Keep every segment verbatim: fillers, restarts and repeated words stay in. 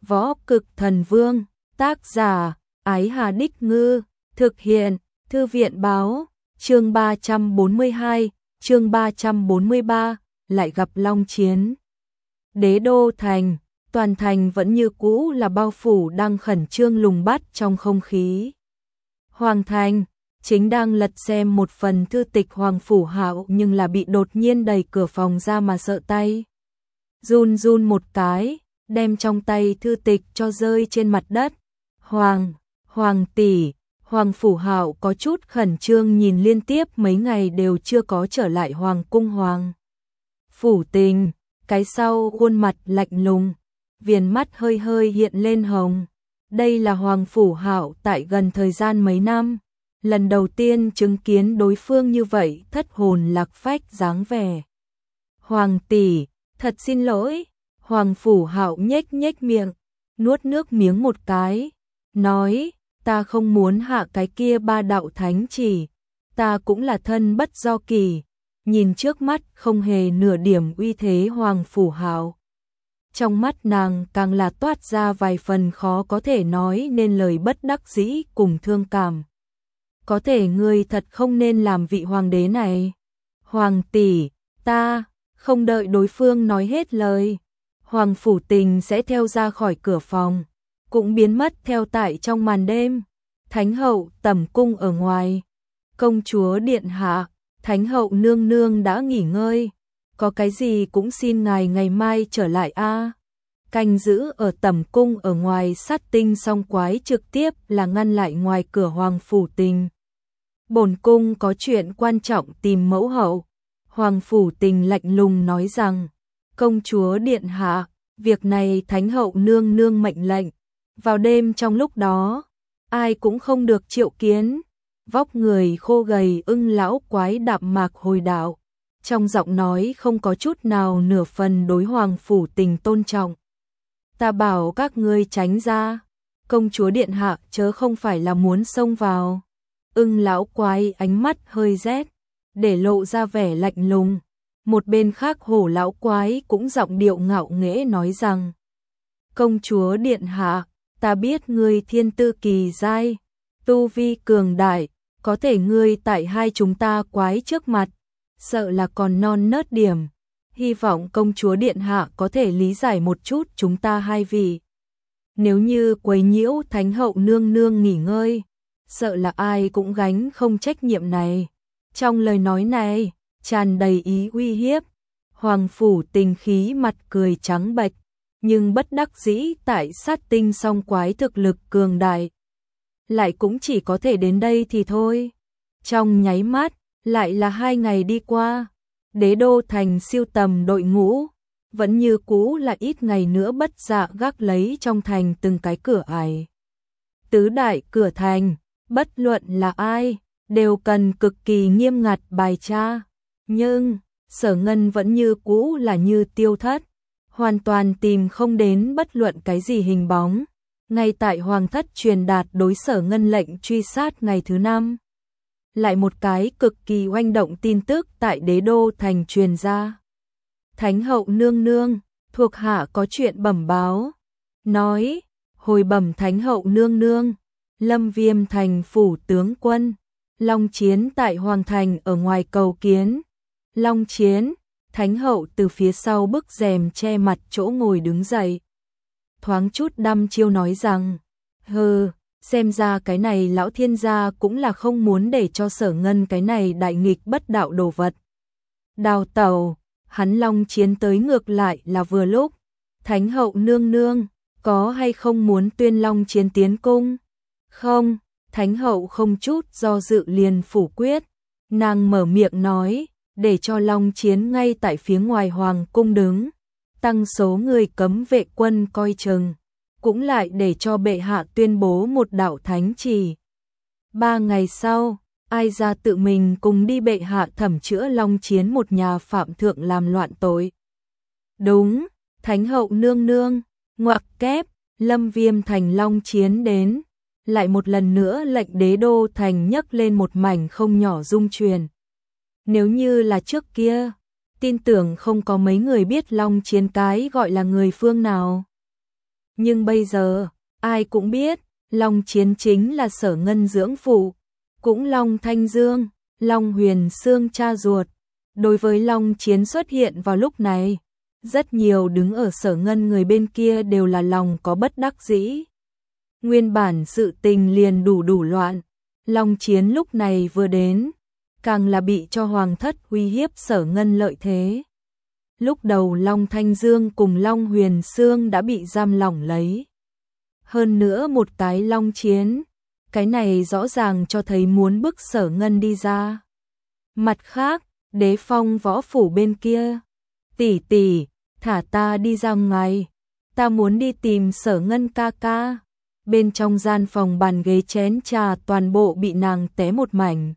Võ Cực Thần Vương, tác giả, Ái Hà Đích Ngư, thực hiện, Thư viện Báo, chương ba trăm bốn mươi hai, chương ba trăm bốn mươi ba, lại gặp long chiến. Đế đô thành, toàn thành vẫn như cũ là bao phủ đang khẩn trương lùng bắt trong không khí. Hoàng thành, chính đang lật xem một phần thư tịch Hoàng Phủ Hạo nhưng là bị đột nhiên đẩy cửa phòng ra mà sợ tay. Run run một cái, đem trong tay thư tịch cho rơi trên mặt đất. Hoàng, Hoàng tỷ, Hoàng Phủ Hạo có chút khẩn trương nhìn liên tiếp mấy ngày đều chưa có trở lại Hoàng cung Hoàng Phủ Tình, cái sau khuôn mặt lạnh lùng, viền mắt hơi hơi hiện lên hồng. Đây là Hoàng Phủ Hạo tại gần thời gian mấy năm, lần đầu tiên chứng kiến đối phương như vậy thất hồn lạc phách dáng vẻ. Hoàng tỷ, thật xin lỗi. Hoàng Phủ Hạo nhếch nhếch miệng, nuốt nước miếng một cái, nói, ta không muốn hạ cái kia ba đạo thánh chỉ, ta cũng là thân bất do kỳ. Nhìn trước mắt không hề nửa điểm uy thế Hoàng Phủ Hạo, trong mắt nàng càng là toát ra vài phần khó có thể nói nên lời bất đắc dĩ cùng thương cảm. Có thể ngươi thật không nên làm vị hoàng đế này. Hoàng tỷ, ta, không đợi đối phương nói hết lời, Hoàng Phủ Tình sẽ theo ra khỏi cửa phòng, cũng biến mất theo tại trong màn đêm. Thánh hậu tẩm cung ở ngoài, công chúa điện hạ, Thánh hậu nương nương đã nghỉ ngơi, có cái gì cũng xin ngài ngày mai trở lại a. Canh giữ ở tẩm cung ở ngoài sát tinh song quái trực tiếp là ngăn lại ngoài cửa Hoàng Phủ Tình. Bổn cung có chuyện quan trọng tìm mẫu hậu. Hoàng Phủ Tình lạnh lùng nói rằng, công chúa điện hạ, việc này Thánh hậu nương nương mệnh lệnh. Vào đêm trong lúc đó, ai cũng không được triệu kiến. Vóc người khô gầy ưng lão quái đạm mạc hồi đạo, trong giọng nói không có chút nào nửa phần đối Hoàng Phủ Tình tôn trọng. Ta bảo các ngươi tránh ra, công chúa điện hạ chớ không phải là muốn xông vào. Ưng lão quái ánh mắt hơi rét, để lộ ra vẻ lạnh lùng. Một bên khác hổ lão quái cũng giọng điệu ngạo nghễ nói rằng, công chúa điện hạ, ta biết ngươi thiên tư kỳ giai, tu vi cường đại, có thể ngươi tại hai chúng ta quái trước mặt, sợ là còn non nớt điểm. Hy vọng công chúa điện hạ có thể lý giải một chút chúng ta hai vị. Nếu như quấy nhiễu Thánh hậu nương nương nghỉ ngơi, sợ là ai cũng gánh không trách nhiệm này. Trong lời nói này, tràn đầy ý uy hiếp. Hoàng Phủ Tình khí mặt cười trắng bệch, nhưng bất đắc dĩ tại sát tinh song quái thực lực cường đại, lại cũng chỉ có thể đến đây thì thôi. Trong nháy mắt, lại là hai ngày đi qua. Đế đô thành siêu tầm đội ngũ, vẫn như cũ là ít ngày nữa bất dạ gác lấy trong thành từng cái cửa ải. Tứ đại cửa thành, bất luận là ai, đều cần cực kỳ nghiêm ngặt bài tra. Nhưng, Sở Ngân vẫn như cũ là như tiêu thất, hoàn toàn tìm không đến bất luận cái gì hình bóng. Ngay tại Hoàng thất truyền đạt đối Sở Ngân lệnh truy sát ngày thứ năm, lại một cái cực kỳ oanh động tin tức tại đế đô thành truyền ra. Thánh hậu nương nương, thuộc hạ có chuyện bẩm báo. Nói, hồi bẩm Thánh hậu nương nương, Lâm Viêm thành phủ tướng quân, long chiến tại Hoàng thành ở ngoài cầu kiến. Long chiến, Thánh hậu từ phía sau bức rèm che mặt chỗ ngồi đứng dậy, thoáng chút đăm chiêu nói rằng, hừ, xem ra cái này lão thiên gia cũng là không muốn để cho Sở Ngân cái này đại nghịch bất đạo đồ vật đào tẩu. Hắn long chiến tới ngược lại là vừa lúc. Thánh hậu nương nương, có hay không muốn tuyên long chiến tiến cung? Không, Thánh hậu không chút do dự liền phủ quyết. Nàng mở miệng nói, để cho long chiến ngay tại phía ngoài hoàng cung đứng, tăng số người cấm vệ quân coi chừng, cũng lại để cho bệ hạ tuyên bố một đạo thánh chỉ. Ba ngày sau, ai ra tự mình cùng đi bệ hạ thẩm chữa long chiến một nhà phạm thượng làm loạn tội. Đúng, Thánh hậu nương nương, ngoặc kép, Lâm Viêm thành long chiến đến, lại một lần nữa lệnh đế đô thành nhấc lên một mảnh không nhỏ rung truyền. Nếu như là trước kia, tin tưởng không có mấy người biết long chiến cái gọi là người phương nào. Nhưng bây giờ, ai cũng biết, Long Chiến chính là Sở Ngân dưỡng phụ, cũng Long Thanh Dương, Long Huyền Xương cha ruột. Đối với Long Chiến xuất hiện vào lúc này, rất nhiều đứng ở Sở Ngân người bên kia đều là lòng có bất đắc dĩ. Nguyên bản sự tình liền đủ đủ loạn, Long Chiến lúc này vừa đến, càng là bị cho Hoàng thất uy hiếp Sở Ngân lợi thế. Lúc đầu Long Thanh Dương cùng Long Huyền Xương đã bị giam lỏng lấy. Hơn nữa một cái Long Chiến, cái này rõ ràng cho thấy muốn bức Sở Ngân đi ra. Mặt khác, Đế Phong võ phủ bên kia, tỷ tỷ, thả ta đi ra ngoài, ta muốn đi tìm Sở Ngân ca ca. Bên trong gian phòng bàn ghế chén trà toàn bộ bị nàng té một mảnh.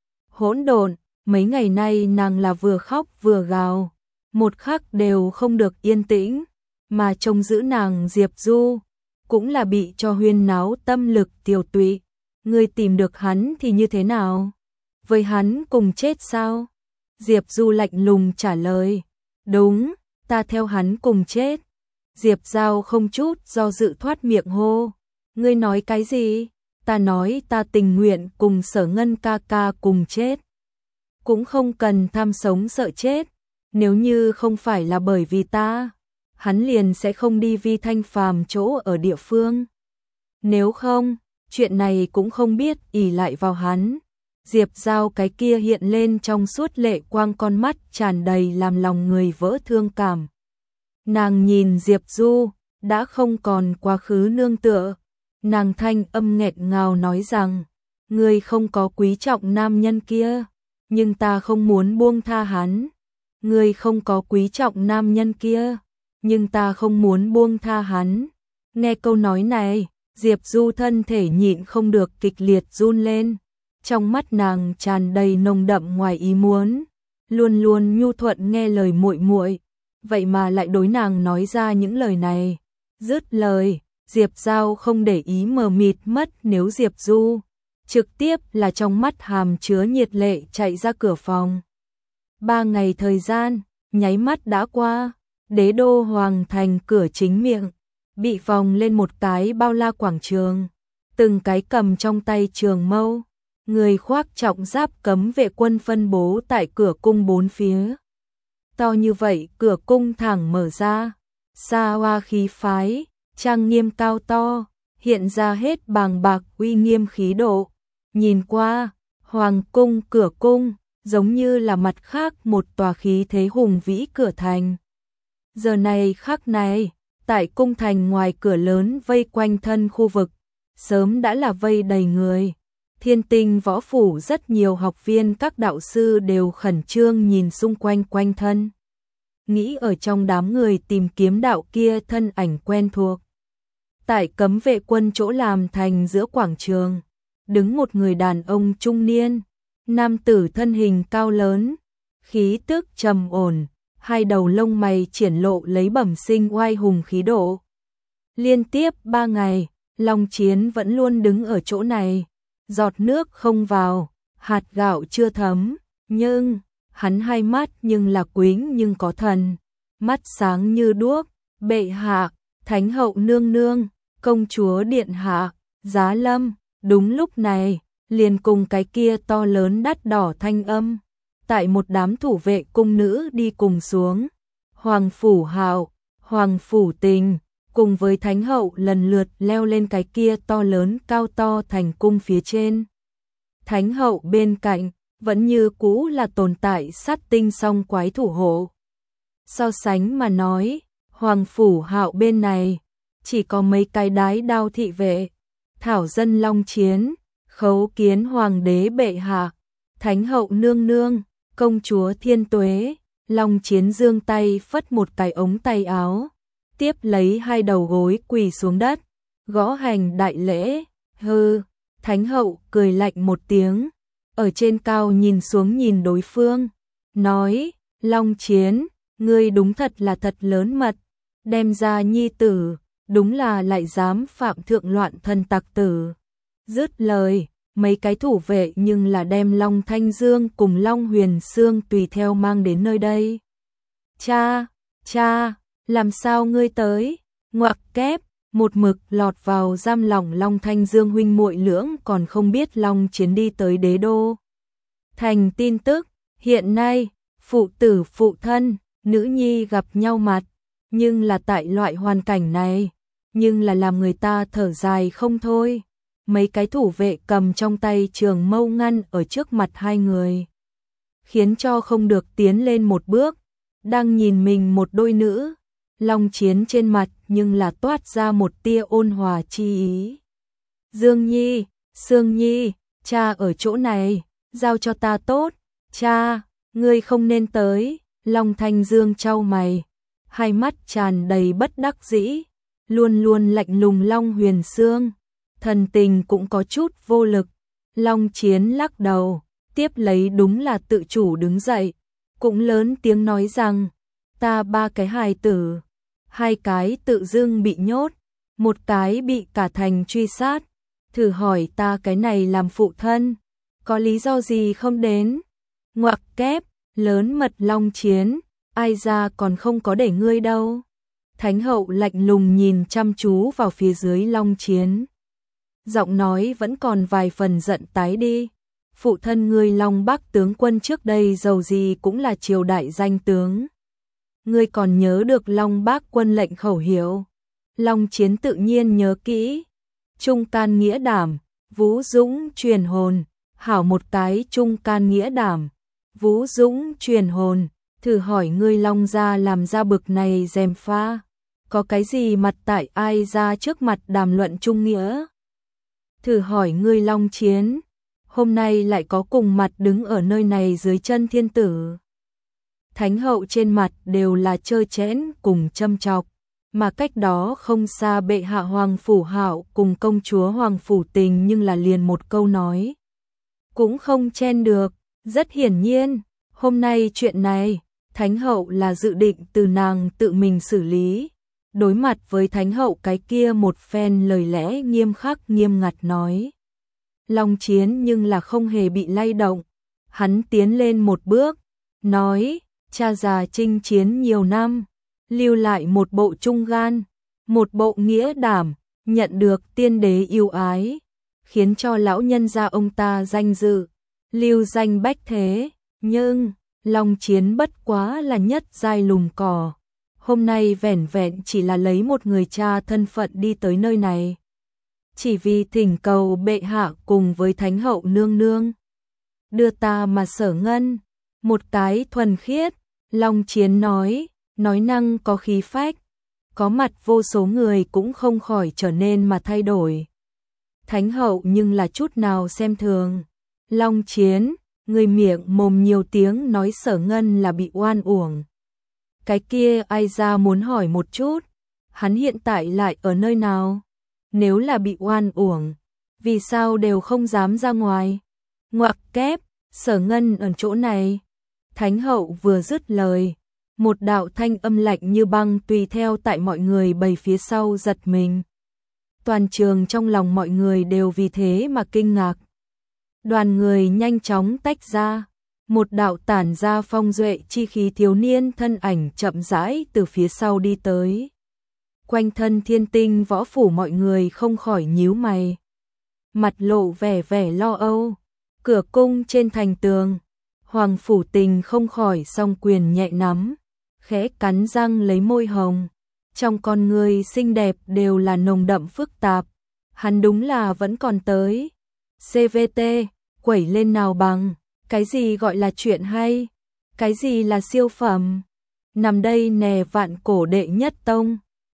Hỗn độn, mấy ngày nay nàng là vừa khóc vừa gào, một khắc đều không được yên tĩnh, mà trông giữ nàng Diệp Du, cũng là bị cho huyên náo tâm lực tiêu tụy. Ngươi tìm được hắn thì như thế nào? Với hắn cùng chết sao? Diệp Du lạnh lùng trả lời, đúng, ta theo hắn cùng chết. Diệp Giao không chút do dự thoát miệng hô, ngươi nói cái gì? Ta nói ta tình nguyện cùng Sở Ngân ca ca cùng chết. Cũng không cần tham sống sợ chết, nếu như không phải là bởi vì ta, hắn liền sẽ không đi Vi Thanh Phàm chỗ ở địa phương. Nếu không, chuyện này cũng không biết ỷ lại vào hắn. Diệp Giao cái kia hiện lên trong suốt lệ quang con mắt tràn đầy làm lòng người vỡ thương cảm. Nàng nhìn Diệp Du, đã không còn quá khứ nương tựa. Nàng thanh âm nghẹt ngào nói rằng, ngươi không có quý trọng nam nhân kia, nhưng ta không muốn buông tha hắn. Ngươi không có quý trọng nam nhân kia, nhưng ta không muốn buông tha hắn. Nghe câu nói này, Diệp Du thân thể nhịn không được kịch liệt run lên. Trong mắt nàng tràn đầy nồng đậm ngoài ý muốn, luôn luôn nhu thuận nghe lời muội muội, vậy mà lại đối nàng nói ra những lời này. Dứt lời, Diệp Giao không để ý mờ mịt mất nếu Diệp Du, trực tiếp là trong mắt hàm chứa nhiệt lệ chạy ra cửa phòng. Ba ngày thời gian, nháy mắt đã qua, đế đô hoàng thành cửa chính miệng, bị vòng lên một cái bao la quảng trường, từng cái cầm trong tay trường mâu, người khoác trọng giáp cấm vệ quân phân bố tại cửa cung bốn phía. To như vậy cửa cung thẳng mở ra, xa hoa khí phái, trang nghiêm cao to, hiện ra hết bàng bạc uy nghiêm khí độ. Nhìn qua, hoàng cung cửa cung, giống như là mặt khác một tòa khí thế hùng vĩ cửa thành. Giờ này khắc này, tại cung thành ngoài cửa lớn vây quanh thân khu vực, sớm đã là vây đầy người. Thiên Tinh võ phủ rất nhiều học viên các đạo sư đều khẩn trương nhìn xung quanh quanh thân. Nghĩ ở trong đám người tìm kiếm đạo kia thân ảnh quen thuộc. Tại cấm vệ quân chỗ làm thành giữa quảng trường, đứng một người đàn ông trung niên, nam tử thân hình cao lớn, khí tức trầm ổn, hai đầu lông mày triển lộ lấy bẩm sinh oai hùng khí độ. Liên tiếp ba ngày, Long Chiến vẫn luôn đứng ở chỗ này, giọt nước không vào, hạt gạo chưa thấm, nhưng hắn hai mắt nhưng là quính nhưng có thần, mắt sáng như đuốc. Bệ hạ, Thánh hậu nương nương, công chúa điện hạ, Giá Lâm. Đúng lúc này, liền cùng cái kia to lớn đắt đỏ thanh âm, tại một đám thủ vệ cung nữ đi cùng xuống. Hoàng phủ Hạo, Hoàng phủ Tình, cùng với Thánh hậu lần lượt leo lên cái kia to lớn cao to thành cung phía trên. Thánh hậu bên cạnh, vẫn như cũ là tồn tại sát tinh song quái thủ hộ. So sánh mà nói, Hoàng phủ Hạo bên này, chỉ có mấy cái đái đao thị vệ, thảo dân Long Chiến, khấu kiến hoàng đế bệ hạ, Thánh hậu nương nương, công chúa thiên tuế. Long Chiến giương tay phất một cái ống tay áo, tiếp lấy hai đầu gối quỳ xuống đất, gõ hành đại lễ. Hừ, Thánh hậu cười lạnh một tiếng, ở trên cao nhìn xuống nhìn đối phương, nói, Long Chiến, ngươi đúng thật là thật lớn mật, đem ra nhi tử, đúng là lại dám phạm thượng loạn thân tặc tử. Dứt lời, mấy cái thủ vệ nhưng là đem Long Thanh Dương cùng Long Huyền Xương tùy theo mang đến nơi đây. Cha, cha, làm sao ngươi tới? Ngoặc kép, một mực lọt vào giam lỏng Long Thanh Dương huynh muội lưỡng còn không biết Long Chiến đi tới đế đô. Thành tin tức, hiện nay, phụ tử phụ thân, nữ nhi gặp nhau mặt, nhưng là tại loại hoàn cảnh này, nhưng là làm người ta thở dài không thôi. Mấy cái thủ vệ cầm trong tay trường mâu ngăn ở trước mặt hai người, khiến cho không được tiến lên một bước, đang nhìn mình một đôi nữ. Long Chiến trên mặt nhưng là toát ra một tia ôn hòa chi ý. Dương Nhi, Sương Nhi, cha ở chỗ này, giao cho ta tốt, cha, ngươi không nên tới. Long Thanh Dương chau mày, hai mắt tràn đầy bất đắc dĩ, luôn luôn lạnh lùng Long Huyền Sương, thần tình cũng có chút vô lực. Long Chiến lắc đầu, tiếp lấy đúng là tự chủ đứng dậy, cũng lớn tiếng nói rằng, ta ba cái hài tử, hai cái tự dưng bị nhốt, một cái bị cả thành truy sát, thử hỏi ta cái này làm phụ thân, có lý do gì không đến? Ngoặc kép, lớn mật Long Chiến, ai ra còn không có để ngươi đâu. Thánh hậu lạnh lùng nhìn chăm chú vào phía dưới Long Chiến, giọng nói vẫn còn vài phần giận tái đi. Phụ thân ngươi Long Bắc tướng quân trước đây dầu gì cũng là triều đại danh tướng. Ngươi còn nhớ được Long Bắc quân lệnh khẩu hiệu? Long Chiến tự nhiên nhớ kỹ. Trung can nghĩa đảm, vũ dũng truyền hồn, hảo một cái trung can nghĩa đảm, vũ dũng truyền hồn, thử hỏi ngươi Long gia làm ra bực này dèm pha, có cái gì mặt tại ai ra trước mặt đàm luận trung nghĩa? Thử hỏi ngươi Long Chiến, hôm nay lại có cùng mặt đứng ở nơi này dưới chân thiên tử. Thánh hậu trên mặt đều là trơ trẽn cùng châm chọc, mà cách đó không xa bệ hạ Hoàng Phủ Hạo cùng công chúa Hoàng Phủ Tình nhưng là liền một câu nói cũng không chen được. Rất hiển nhiên, hôm nay chuyện này, Thánh hậu là dự định từ nàng tự mình xử lý. Đối mặt với Thánh hậu cái kia một phen lời lẽ nghiêm khắc nghiêm ngặt nói, Long Chiến nhưng là không hề bị lay động. Hắn tiến lên một bước, nói, cha già chinh chiến nhiều năm, lưu lại một bộ trung gan, một bộ nghĩa đảm, nhận được tiên đế yêu ái, khiến cho lão nhân gia ông ta danh dự, lưu danh bách thế. Nhưng, Long Chiến bất quá là nhất giai lùng cỏ. Hôm nay vẻn vẹn chỉ là lấy một người cha thân phận đi tới nơi này, chỉ vì thỉnh cầu bệ hạ cùng với Thánh hậu nương nương đưa ta mà Sở Ngân, một cái thuần khiết. Long Chiến nói, nói năng có khí phách, có mặt vô số người cũng không khỏi trở nên mà thay đổi. Thánh hậu nhưng là chút nào xem thường. Long Chiến, người miệng mồm nhiều tiếng nói Sở Ngân là bị oan uổng. Cái kia ai ra muốn hỏi một chút, hắn hiện tại lại ở nơi nào? Nếu là bị oan uổng, vì sao đều không dám ra ngoài? Ngoặc kép, Sở Ngân ở chỗ này. Thánh hậu vừa dứt lời, một đạo thanh âm lạnh như băng tùy theo tại mọi người bầy phía sau giật mình. Toàn trường trong lòng mọi người đều vì thế mà kinh ngạc. Đoàn người nhanh chóng tách ra, một đạo tản ra phong duệ chi khí thiếu niên thân ảnh chậm rãi từ phía sau đi tới. Quanh thân Thiên Tinh võ phủ mọi người không khỏi nhíu mày, mặt lộ vẻ vẻ lo âu. Cửa cung trên thành tường, Hoàng Phủ Tình không khỏi song quyền nhẹ nắm, khẽ cắn răng lấy môi hồng, trong con người xinh đẹp đều là nồng đậm phức tạp. Hắn đúng là vẫn còn tới. xê vê tê, quẩy lên nào bằng, cái gì gọi là chuyện hay, cái gì là siêu phẩm. Nằm đây nè vạn cổ đệ nhất tông.